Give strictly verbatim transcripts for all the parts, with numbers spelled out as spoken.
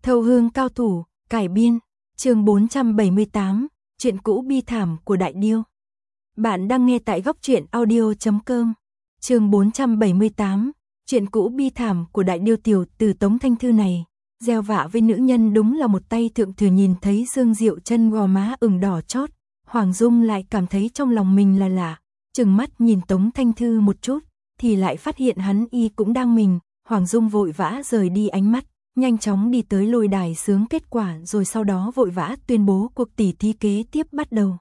Thâu Hương cao thủ, cải biên, chương bốn trăm bảy mươi tám, chuyện cũ bi thảm của Đại Điêu. Bạn đang nghe tại góc truyện audio chấm com. Chương bốn trăm bảy mươi tám, chuyện cũ bi thảm của Đại Điêu. Tiểu từ Tống Thanh Thư này, gieo vạ với nữ nhân đúng là một tay thượng thừa. Nhìn thấy Dương Diệu chân gò má ửng đỏ chót, Hoàng Dung lại cảm thấy trong lòng mình là lạ, chừng mắt nhìn Tống Thanh Thư một chút, thì lại phát hiện hắn y cũng đang mình. Hoàng Dung vội vã rời đi ánh mắt, nhanh chóng đi tới lôi đài sướng kết quả, rồi sau đó vội vã tuyên bố cuộc tỉ thí kế tiếp bắt đầu.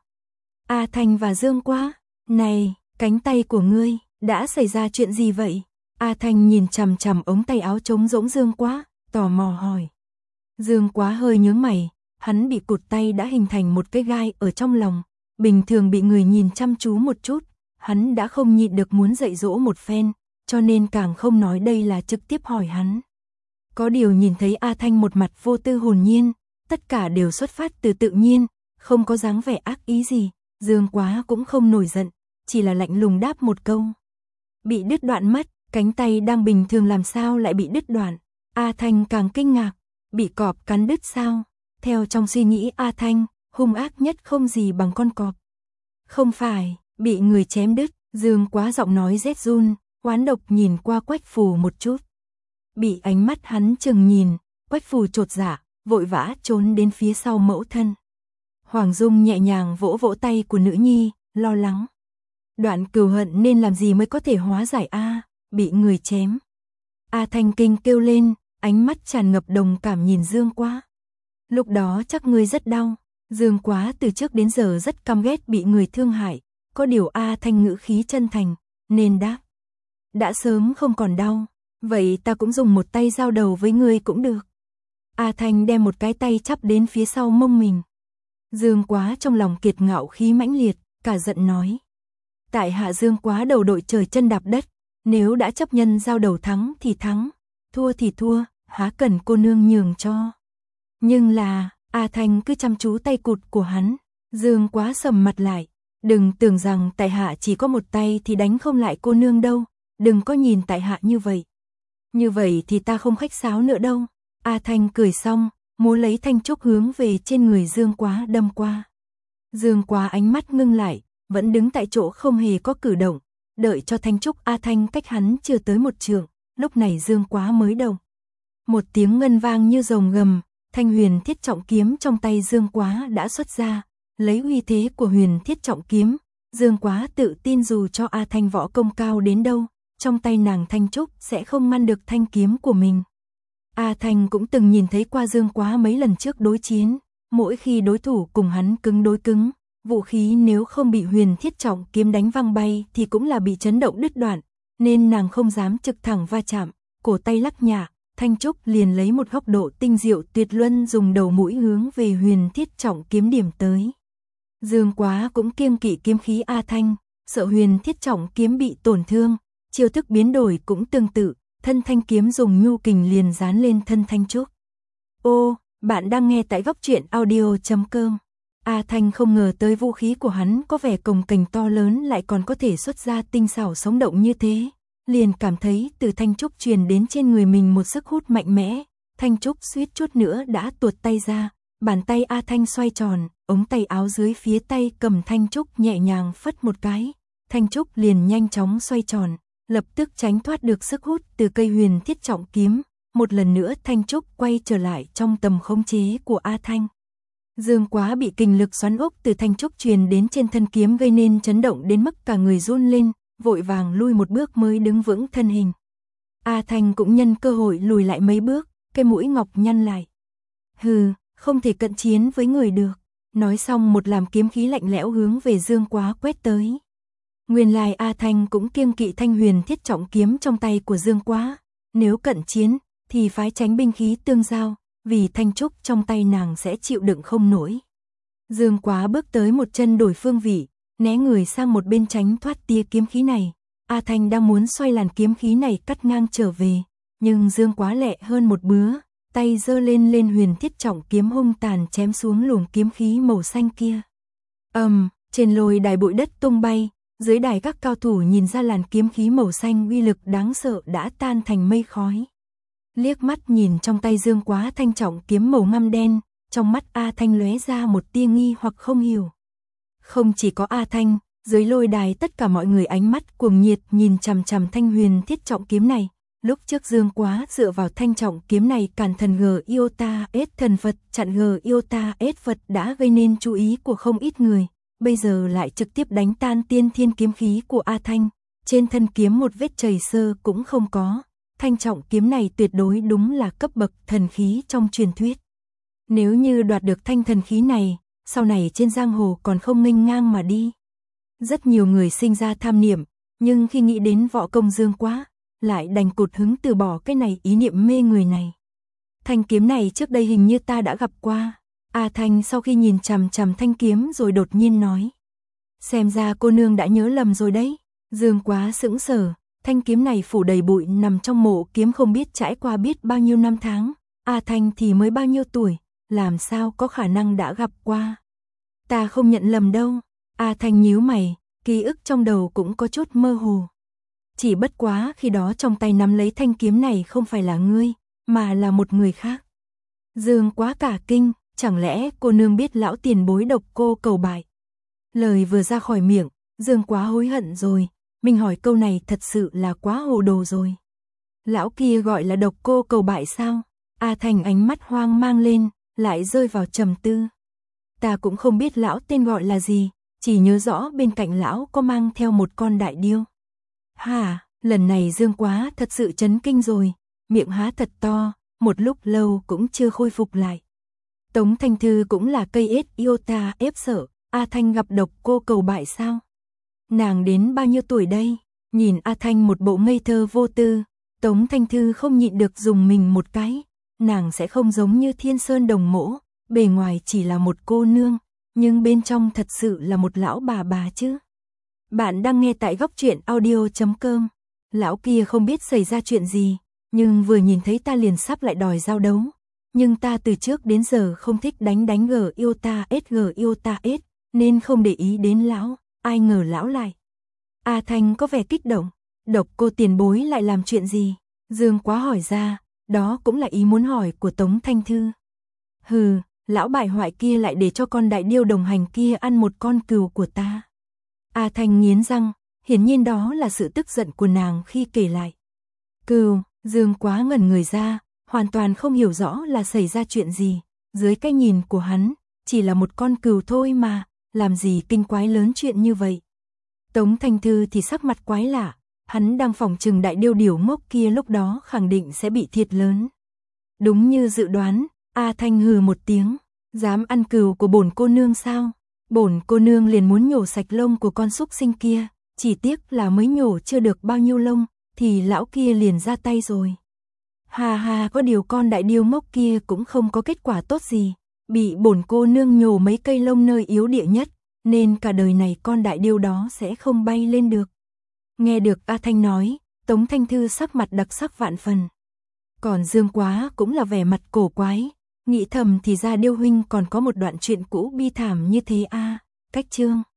A Thanh và Dương Quá, này, cánh tay của ngươi, đã xảy ra chuyện gì vậy? A Thanh nhìn chằm chằm ống tay áo trống rỗng Dương Quá, tò mò hỏi. Dương Quá hơi nhướng mày, hắn bị cụt tay đã hình thành một cái gai ở trong lòng, bình thường bị người nhìn chăm chú một chút, hắn đã không nhịn được muốn dạy dỗ một phen, cho nên càng không nói đây là trực tiếp hỏi hắn. Có điều nhìn thấy A Thanh một mặt vô tư hồn nhiên, tất cả đều xuất phát từ tự nhiên, không có dáng vẻ ác ý gì, Dương Quá cũng không nổi giận, chỉ là lạnh lùng đáp một câu. Bị đứt đoạn mất, cánh tay đang bình thường làm sao lại bị đứt đoạn? A Thanh càng kinh ngạc, bị cọp cắn đứt sao? Theo trong suy nghĩ A Thanh, hung ác nhất không gì bằng con cọp. Không phải, bị người chém đứt. Dương Quá giọng nói rét run, oán độc nhìn qua Quách Phù một chút. Bị ánh mắt hắn chừng nhìn, Quách Phù chột dạ, vội vã trốn đến phía sau mẫu thân. Hoàng Dung nhẹ nhàng vỗ vỗ tay của nữ nhi, lo lắng. Đoạn cừu hận nên làm gì mới có thể hóa giải a, bị người chém. A Thanh kinh kêu lên, ánh mắt tràn ngập đồng cảm nhìn Dương Quá. Lúc đó chắc ngươi rất đau. Dương Quá từ trước đến giờ rất căm ghét bị người thương hại, có điều A Thanh ngữ khí chân thành, nên đáp. Đã sớm không còn đau, vậy ta cũng dùng một tay giao đầu với ngươi cũng được. A Thanh đem một cái tay chắp đến phía sau mông mình. Dương Quá trong lòng kiệt ngạo khí mãnh liệt, cả giận nói. Tại hạ Dương Quá đầu đội trời chân đạp đất, nếu đã chấp nhân giao đầu thắng thì thắng, thua thì thua, há cần cô nương nhường cho. Nhưng là, A Thanh cứ chăm chú tay cụt của hắn. Dương Quá sầm mặt lại. Đừng tưởng rằng tại hạ chỉ có một tay thì đánh không lại cô nương đâu, đừng có nhìn tại hạ như vậy. Như vậy thì ta không khách sáo nữa đâu. A Thanh cười xong, múa lấy thanh trúc hướng về trên người Dương Quá đâm qua. Dương Quá ánh mắt ngưng lại, vẫn đứng tại chỗ không hề có cử động, đợi cho thanh trúc A Thanh cách hắn chưa tới một trượng, lúc này Dương Quá mới động. Một tiếng ngân vang như rồng gầm, thanh huyền thiết trọng kiếm trong tay Dương Quá đã xuất ra. Lấy uy thế của huyền thiết trọng kiếm, Dương Quá tự tin dù cho A Thanh võ công cao đến đâu, trong tay nàng thanh trúc sẽ không ngăn được thanh kiếm của mình. A Thanh cũng từng nhìn thấy qua Dương Quá mấy lần trước đối chiến, mỗi khi đối thủ cùng hắn cứng đối cứng, vũ khí nếu không bị huyền thiết trọng kiếm đánh văng bay thì cũng là bị chấn động đứt đoạn, nên nàng không dám trực thẳng va chạm, cổ tay lắc nhả, thanh trúc liền lấy một góc độ tinh diệu tuyệt luân dùng đầu mũi hướng về huyền thiết trọng kiếm điểm tới. Dương Quá cũng kiêng kỵ kiếm khí A Thanh, sợ huyền thiết trọng kiếm bị tổn thương, chiêu thức biến đổi cũng tương tự, thân thanh kiếm dùng nhu kình liền dán lên thân thanh trúc. Ô, bạn đang nghe tại góc truyện audio chấm com. A Thanh không ngờ tới vũ khí của hắn có vẻ cồng kềnh to lớn lại còn có thể xuất ra tinh xảo sống động như thế, liền cảm thấy từ thanh trúc truyền đến trên người mình một sức hút mạnh mẽ, thanh trúc suýt chút nữa đã tuột tay ra. Bàn tay A Thanh xoay tròn, ống tay áo dưới phía tay cầm thanh trúc nhẹ nhàng phất một cái, thanh trúc liền nhanh chóng xoay tròn, lập tức tránh thoát được sức hút từ cây huyền thiết trọng kiếm, một lần nữa thanh trúc quay trở lại trong tầm khống chế của A Thanh. Dương Quá bị kình lực xoắn ốc từ thanh trúc truyền đến trên thân kiếm gây nên chấn động đến mức cả người run lên, vội vàng lui một bước mới đứng vững thân hình. A Thanh cũng nhân cơ hội lùi lại mấy bước, cái mũi ngọc nhăn lại. Hừ, không thể cận chiến với người được. Nói xong một làm kiếm khí lạnh lẽo hướng về Dương Quá quét tới. Nguyên lai A Thanh cũng kiêng kỵ thanh huyền thiết trọng kiếm trong tay của Dương Quá. Nếu cận chiến thì phái tránh binh khí tương giao, vì thanh trúc trong tay nàng sẽ chịu đựng không nổi. Dương Quá bước tới một chân đổi phương vị, né người sang một bên tránh thoát tia kiếm khí này. A Thanh đang muốn xoay làn kiếm khí này cắt ngang trở về, nhưng Dương Quá lẹ hơn một bứa. Tay giơ lên lên huyền thiết trọng kiếm hung tàn chém xuống luồng kiếm khí màu xanh kia. Ầm, um, trên lôi đài bụi đất tung bay, dưới đài các cao thủ nhìn ra làn kiếm khí màu xanh uy lực đáng sợ đã tan thành mây khói. Liếc mắt nhìn trong tay Dương Quá thanh trọng kiếm màu ngăm đen, trong mắt A Thanh lóe ra một tia nghi hoặc không hiểu. Không chỉ có A Thanh, dưới lôi đài tất cả mọi người ánh mắt cuồng nhiệt nhìn chằm chằm thanh huyền thiết trọng kiếm này. Lúc trước Dương Quá dựa vào thanh trọng kiếm này cản thần G Iota S thần Phật, chặn G Iota S Phật đã gây nên chú ý của không ít người. Bây giờ lại trực tiếp đánh tan tiên thiên kiếm khí của A Thanh. Trên thân kiếm một vết chảy sơ cũng không có. Thanh trọng kiếm này tuyệt đối đúng là cấp bậc thần khí trong truyền thuyết. Nếu như đoạt được thanh thần khí này, sau này trên giang hồ còn không nghênh ngang mà đi. Rất nhiều người sinh ra tham niệm, nhưng khi nghĩ đến võ công Dương Quá, lại đành cụt hứng từ bỏ cái này ý niệm mê người này. Thanh kiếm này trước đây hình như ta đã gặp qua. A Thanh sau khi nhìn chằm chằm thanh kiếm rồi đột nhiên nói. Xem ra cô nương đã nhớ lầm rồi đấy. Dương Quá sững sờ, thanh kiếm này phủ đầy bụi nằm trong mộ kiếm không biết trải qua biết bao nhiêu năm tháng. A Thanh thì mới bao nhiêu tuổi, làm sao có khả năng đã gặp qua. Ta không nhận lầm đâu. A Thanh nhíu mày, ký ức trong đầu cũng có chút mơ hồ. Chỉ bất quá khi đó trong tay nắm lấy thanh kiếm này không phải là ngươi, mà là một người khác. Dương Quá cả kinh, chẳng lẽ cô nương biết lão tiền bối Độc Cô Cầu Bại. Lời vừa ra khỏi miệng, Dương Quá hối hận rồi, mình hỏi câu này thật sự là quá hồ đồ rồi. Lão kia gọi là Độc Cô Cầu Bại sao? A Thanh ánh mắt hoang mang lên, lại rơi vào trầm tư. Ta cũng không biết lão tên gọi là gì, chỉ nhớ rõ bên cạnh lão có mang theo một con đại điêu. Hả, lần này Dương Quá thật sự chấn kinh rồi, miệng há thật to, một lúc lâu cũng chưa khôi phục lại. Tống Thanh Thư cũng là cây S Iota ép sợ, A Thanh gặp Độc Cô Cầu Bại sao? Nàng đến bao nhiêu tuổi đây? Nhìn A Thanh một bộ ngây thơ vô tư, Tống Thanh Thư không nhịn được dùng mình một cái. Nàng sẽ không giống như Thiên Sơn Đồng Mỗ, bề ngoài chỉ là một cô nương, nhưng bên trong thật sự là một lão bà bà chứ. Bạn đang nghe tại góc truyện audio chấm com. Lão kia không biết xảy ra chuyện gì, nhưng vừa nhìn thấy ta liền sắp lại đòi giao đấu. Nhưng ta từ trước đến giờ không thích đánh đánh G Iota S G Iota S, nên không để ý đến lão, ai ngờ lão lại. A Thanh có vẻ kích động, Độc Cô tiền bối lại làm chuyện gì? Dương Quá hỏi ra, đó cũng là ý muốn hỏi của Tống Thanh Thư. Hừ, lão bại hoại kia lại để cho con đại điêu đồng hành kia ăn một con cừu của ta. A Thanh nghiến răng, hiển nhiên đó là sự tức giận của nàng khi kể lại. Cừu, Dương Quá ngẩn người ra, hoàn toàn không hiểu rõ là xảy ra chuyện gì, dưới cái nhìn của hắn, chỉ là một con cừu thôi mà, làm gì kinh quái lớn chuyện như vậy. Tống Thanh Thư thì sắc mặt quái lạ, hắn đang phỏng chừng đại điêu điểu ngốc kia lúc đó khẳng định sẽ bị thiệt lớn. Đúng như dự đoán, A Thanh hừ một tiếng, dám ăn cừu của bổn cô nương sao? Bổn cô nương liền muốn nhổ sạch lông của con súc sinh kia, chỉ tiếc là mới nhổ chưa được bao nhiêu lông, thì lão kia liền ra tay rồi. Hà hà, có điều con đại điêu ngốc kia cũng không có kết quả tốt gì, bị bổn cô nương nhổ mấy cây lông nơi yếu địa nhất, nên cả đời này con đại điêu đó sẽ không bay lên được. Nghe được A Thanh nói, Tống Thanh Thư sắc mặt đặc sắc vạn phần. Còn Dương Quá cũng là vẻ mặt cổ quái, nghĩ thầm thì ra điêu huynh còn có một đoạn chuyện cũ bi thảm như thế a. Cách chương